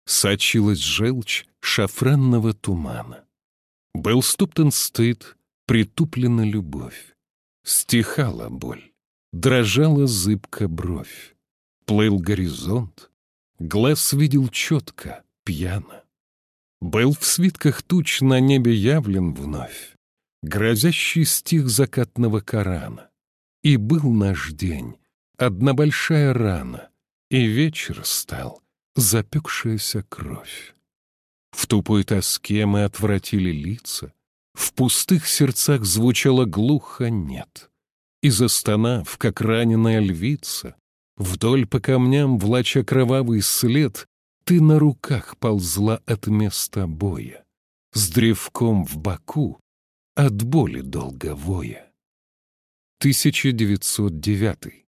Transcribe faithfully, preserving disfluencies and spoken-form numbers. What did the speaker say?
Сочилась желчь шафранного тумана. Был стоптан стыд, притуплена любовь. Стихала боль, дрожала зыбко бровь. Плыл горизонт, глаз видел четко, пьяно. Был в свитках туч на небе явлен вновь грозящий стих закатного Корана. И был наш день, одна большая рана, и вечер стал запекшаяся кровь. В тупой тоске мы отвратили лица, в пустых сердцах звучало глухо «нет». И застонав, как раненая львица, вдоль по камням, влача кровавый след, ты на руках ползла от места боя, с древком в боку, от боли долго воя. тысяча девятьсот девятый.